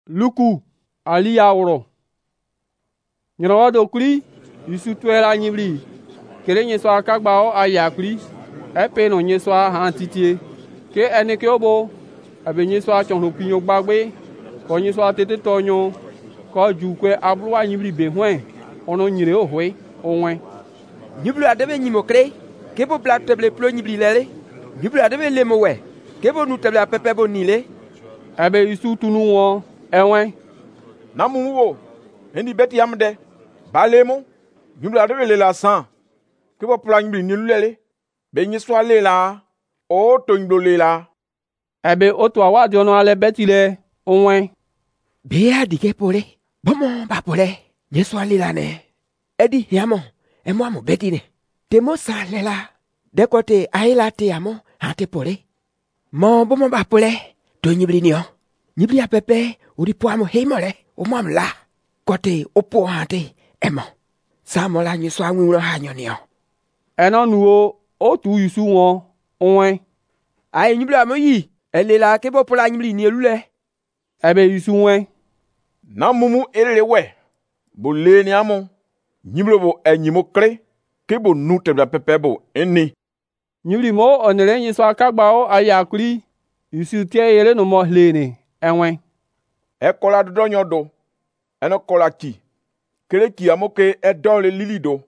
Luku aliyawro. Nyoro do kuri Yusu tuela nyibli. Kele nyeswa akagbao ayakuri. Epe no nyeswa hantitie. Ke eneke obo abe nyeswa chonro pinyo gbagbe. Ko nyeswa tete tonyo. Ko jukwe abluwa nyibli be hwen. Ono nyire ohwe onwen. Nyibli adebe nyimokre. Kebo bla teble plo nyibli lele. Nyibli adebe lemowe. Kebo nu teble apepe bo nile. Ebe Yusu tunu won enwen. Namu wo. Endi beti yamde. Balemo. Nyibli adebe lela san. Kebo pla nyibli nilu lele. Be nyeswa lela. O to nyiblo lela. Ebe otu awadi ono ale beti le onwen. Bea dike pole. Bomo ba pole. Nyeswa lela ne. Edi yamo. Emo amo beti ne. Temo sa lela. Dekote aila te amo. Hante pole. Mo bomo ba pole. To nyibli niyo. Nyibli apepe. Uri po amo heimole. Omo am la. Kote opo hante. Emo. Samo la nyeswa ngwino hanyo niyo. Eno nuo otu Yusu won onwen. Aye nyibli amo yi. Elela kebo pola nyibli ni elule. Ebe Yusu wen. Namumu elele we. Bo le ni amo. Nyiblo bo enyimo kre. Kebo nu tebla pepe bo eni. Nyibli mo onere nyeswa akagbao ayakuri. Yusu tie yele no mo lene enwen. Ekola dodo nyodo. Eno kola ki. Kele ki amo ke edon le lilido.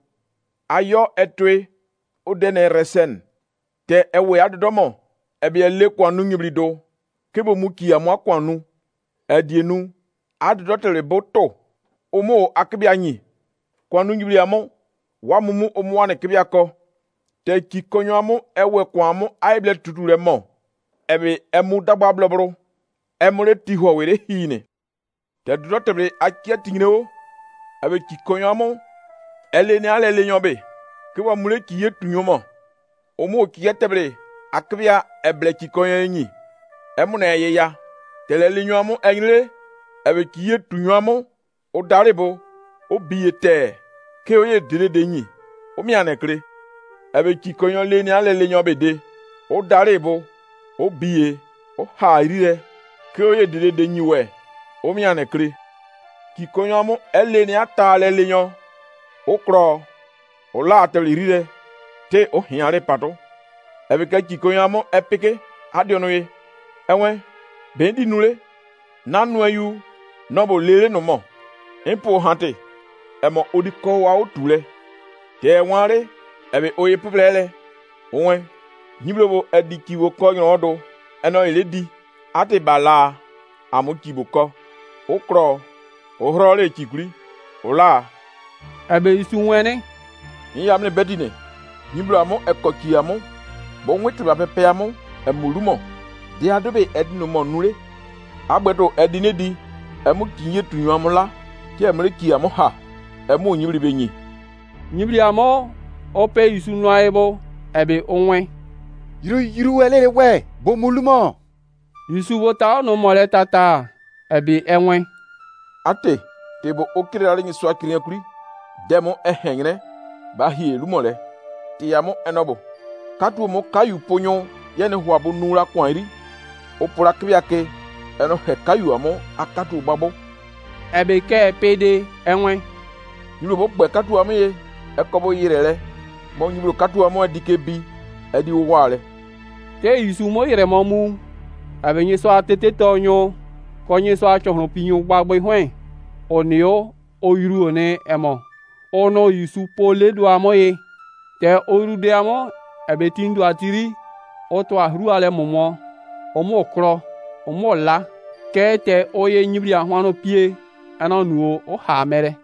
Ayo etwe. Odene resen. Te ewe adodomo. Ebi ele kwanu nyibrido. Kebo muki amo akwanu. Edienu. Adodo tele boto. Omo akibi anyi. Kwanu nyibri amo. Wamumu omo wane kibi ako. Te ki konyo amo ewe kwamo aible tutule mo. Ebi emu dagba blobro. Emure tiho were hine. Te dodo tele akia tingine o. Ebi ki konyo amo. Ele ni ale le nyobe. Kebo mure ki yetu nyomo. Omo ki yetebele. Akibia eble ki konyo nyi. Emu na ye ya. Tele le nyomo enyle. Ebi ki yetu nyomo. O daribo. O biye te. Ke oye dele de nyi. O mi anekle. Ebe ki konyo le ni ale le nyobe de. O daribo. O biye. O ha irire. Ke oye dele de nyi we. O mi anekle. Ki konyo mo ele ni ata ale le nyo. O kro. O la atele irire. Te o hiare pato. Ebe ke ki konyo mo epeke. Adiono ye. Enwe. Bendi nule. Nanu ayu. Nobo lele no mo. Impo hante. Emo odiko wa otule. Te wanre. Ebe oye puplele. Onwe. Nyiblobo ediki wo ko yodo. Eno ile di. Ate bala. Amu kibuko. Okro. Ohrole chikuri. Ola. Ebe Yusu wene. Yamle bedine. Nyiblo amo ekoki amo. Bon wetu ba pepe amo. Emulumo. Di adobe edino mo nure. Agbeto edine di. Emu kinye tunyo amola. Ki emre ki amo ha. Emu nyibli benyi. Nyibli amo ope Yusu noaebo. Ebe onwen. Yiru elele we. Bo mulumo. Yusu wota no mole tata. Ebe enwen. Ate. Tebo okire ale nyi swa kiri kuri. Demo ehengre. Ba hie lumole. Tiyamo enobo. Katu mo kayu ponyo. Yene huabu nura kwanri. Opura kibiake. Eno he kayu amo akatu babo. Ebe ke pede enwen. Nyiblo bo gbe katu amo ye. Ekobo yirele. Mo nyiblo katu amo edike bi. Edi wale. Te Yusu mo yere mo mu. Ebe nyeswa tete tonyo. Ko nyeswa chonro pinyo gbagbe hwen. Onio oyiru one emo. Ono Yusu pole do amo ye. Te oru de amo. Ebe tindu atiri. Oto ahru ale momo. Omo kro. Omo la. Ke te oye nyibli ahwano pie. Eno nuo o ha mere.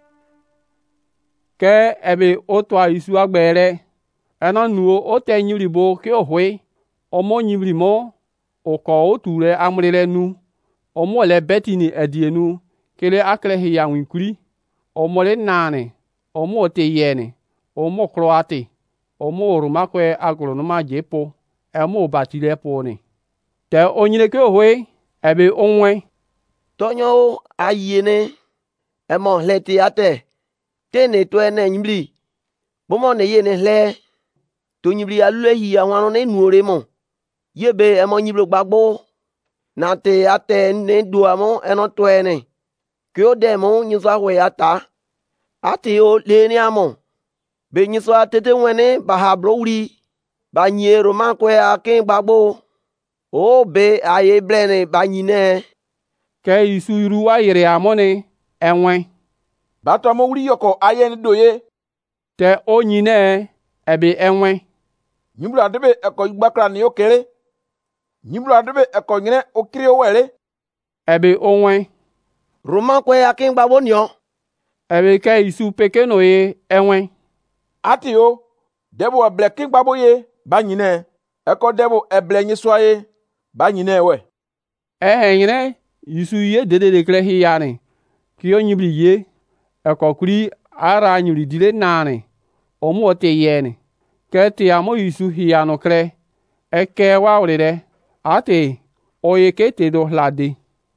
Ke ebe oto a Yusu agbere. Eno nuo o te nyibli bo ke ohwe. Omo nyibli mo. Oko oture amrele nu. Omo le betini edienu. Kele aklehi ya winkuri. Omo le nane. Omo te yene. Omo kroate. Omo rumakwe agronoma jepo. Emo batile pone. Te onyile ke ohwe. Ebe onwe. Tonyo ayene. Emo leti ate. Tene to ene nyibli. Bomo ne yene le. To nyibli alule hi awano ne nuore mo. Yebe emo nyiblo gbagbo. na te ate ne duamo eno toene. Que o demo nyiswa we ata. Ati o leni amo. Be nyiswa tete wene bahablo uri. Ba nye roman kwe akin babo. O be aye blene ba nyine. Ke Yesu iru wa yere amone enwe. Bato mo uri yoko aye ni doye. Te o nyine ebe enwe. Nyibula debe eko igbakra ni okere. Nyibula debe eko nyine okiri owere. Ebe onwe. Roman kwe akin babo nyo. Ebe ke Yesu peke no ye enwe. Ati o. Debo eble king babo ye. Ba nyine. Eko debo eble nyiswa ye. Ba nyine we. Nyine Yesu ye dede de kre hi yane. Ki o nyibli ye. Eko kuri ara nyuri dile nane. Omu ote yene. Ke te amo Yesu hi yano kre. Eke wa urede. Ate. Oye ke te do lade.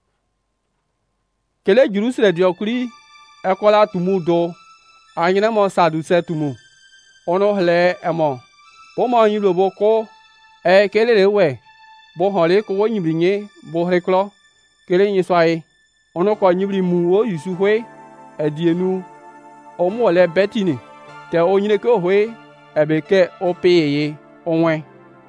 Kele Jerusalem di okuri. Eko la tumu do. Anyine mo sadu se tumu. Ono hle emo. Bo mo nyiblo bo ko. Kele le we. Bo hole ko wo nyibli nye. Bo hreklo. Kele nye swae. Ono ko nyibli mu wo Yesu hwe. Edienu. Omu ole betini. Te o nyine ke hwe. Ebe ke o peye onwe.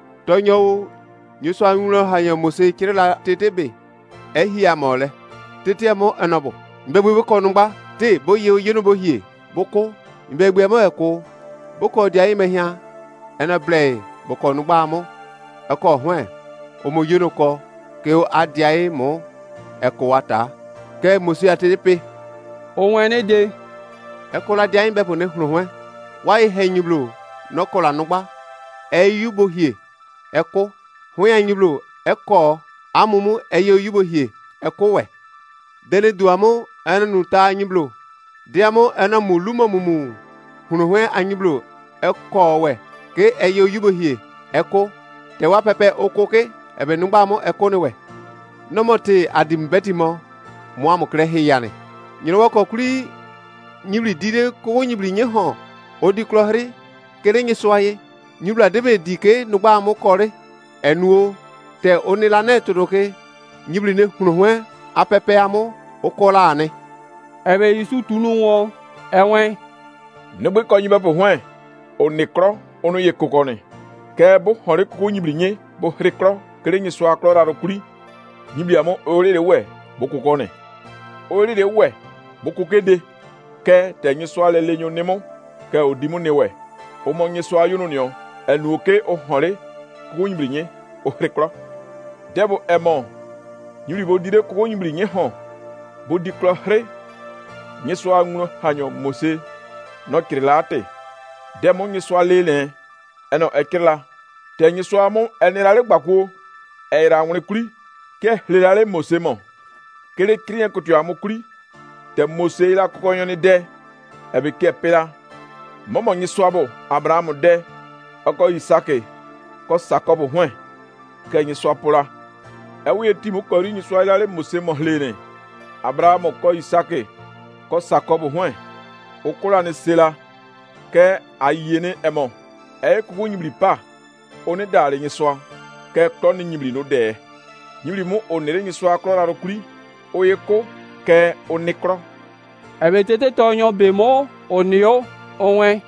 Tonyo nyuswa ngulo hanya Mose kirela tetebe. Ehi amole. Tete amo anobo. Mbegbe boko nungba. Te bo ye yenu bo hie. Boko. Mbegbe amo eko. Boko dia imehia. Ena ble. Boko nungba amo. Eko hwe. Omo yenu ko. Ke o adia mo. Eko wata. Ke Mose atepe. Onwe ne de. Eko la dia imbe po ne hunu hwe. Wa ihe nyublo. Nokola nugba. Eyubo hie. Eko. Hwe nyublo. Eko. Amumu eyubo hie. Eko we. Dele duamo ena nuta nyublo. Diamo ena muluma mumu. Hunu anyublo. Eko we. Ke eyubo hie. Eko. Te wa pepe okoke. Ebe nugba mo eko ne we. Nomote adim betimo. Muamu kre he yane. Nyino wako kuri. Nyibli dide ko nyibli nye hon. Odi klohri. Kere nye soye. Nyibla debe dike nugba mo kore. Enuo. Te onilane toroke. Nyibli ne hunu apepe amo. Okola ane. Ebe Yesu tunu wo. Enwe. Nugbe ko nyibe po hwen. Onikro. Onu ye kokone. Ke bo hore kuku nyibli nye. Bo hrekro. Kere nye soa klo raro kuri. Nyibli amo orere we. Bo kokone. Orere we. Bo kokede. Ke te nye soa lele nyo nemo. Ke odimu newe. Omo nye soa yunu nyo. Enu oke o hore. Kuku nyibli nye. O hrekro. Debo emo. Nyibli bo dire kuku nyibli nye hon. Bo di klo hre. Nye soa nguno hanyo Mose. No kirila ate. Demo nye soa lele. Eno ekirila. Te nye soa mo enirale gbako. Eira nwune kuri. Ke hlelale Mose mo. Kele kriyen kutu amo kuri. Te Mose ila kokonyoni de. Ebe ke pela. Momo nye soa bo. Abraham de. Oko Isake. Ko Sakobo hwen. Ke nye soa pola. Ewe timu kori nye soa ilale Mose mo hlene. Abraham ko Isake. Ko Sakobo hwen. Okola ne sela. Ke ayene emo. Kuku nyibli pa. One dare nye soa. Ke kloni nyibli no de. Nyibli mu onere nye soa klo raro kuri. Oye ko. Ke onikro. Ebe tete tonyo bemo. Onio. Onwe.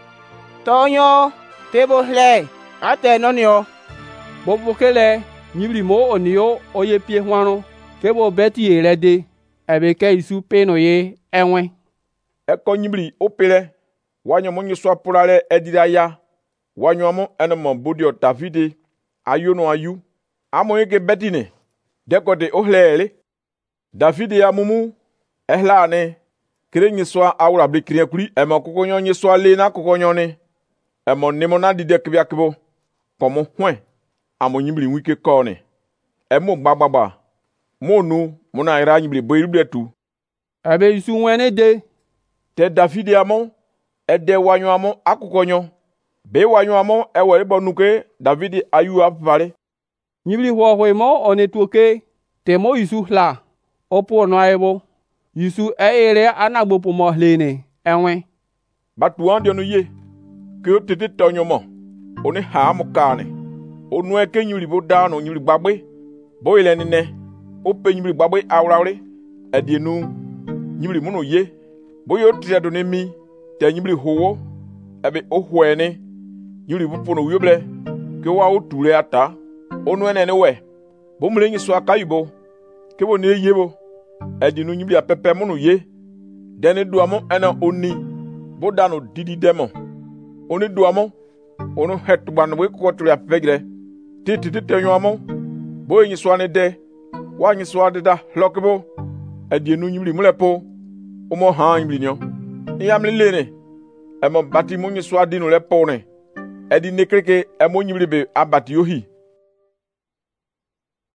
Tonyo. Tebo hle. Ate nonio. Bobo kele. Nyibli mo onio. Oye pie hwano. Kebo beti ye lede. Ebe ke Yesu peno ye. Enwe. Eko nyibli opele. Wanyo mo nye soa polale edira ya. Wanyo mo enemo bodio Davide. Ayo no ayu. Amo yeke betine. Deko de ohlele. Davide ya mumu. Ehla ane. Kere nye soa awura bli kriye kuri. Emo kukonyo nye soa le na kukonyo ne. Emo nemo na dide kibya kibo. Komo hwen. Amo nyibli wike kone. Emo gbagba. Monu. Mona ira nyibli boyiribli tu. Ebe Yesu wene de. Te Davide amo. Ede wanyo amo akukonyo. Be wanyo amo ewe bonuke Davide ayu apare. Nyibli hwe mo onetuoke. Temo Yesu hla. Opo no aibo. Yesu ere anagbo po mo hlene. Enwe. Batu andi onu ye. Ke o tete tonyo mo. Oni ha mo kane. Onu eke nyuli bo dano nyuli gbagbe. Bo ile nene. o pe nyibri gbagbe awrawri edienu nyibri muno ye boyo triedo ne mi te nyibri howo ebe o hwene nyibri bupono wiyoble ke wa o ture ata onu ene we bo mle nyi so akayubo ke bo ne yebo edienu nyibri apepe muno ye dene duamo ena oni bo dano didi demo oni duamo onu hetban we ko ture apegre titi tenyoamo bo nyi so ane de wa nyi so adeda lokebo edienu nyibri mulepo omo ha nyibri nyo yamle lene emo bati mo nyi so adinu le pone edi nekreke emo nyibri be abati yohi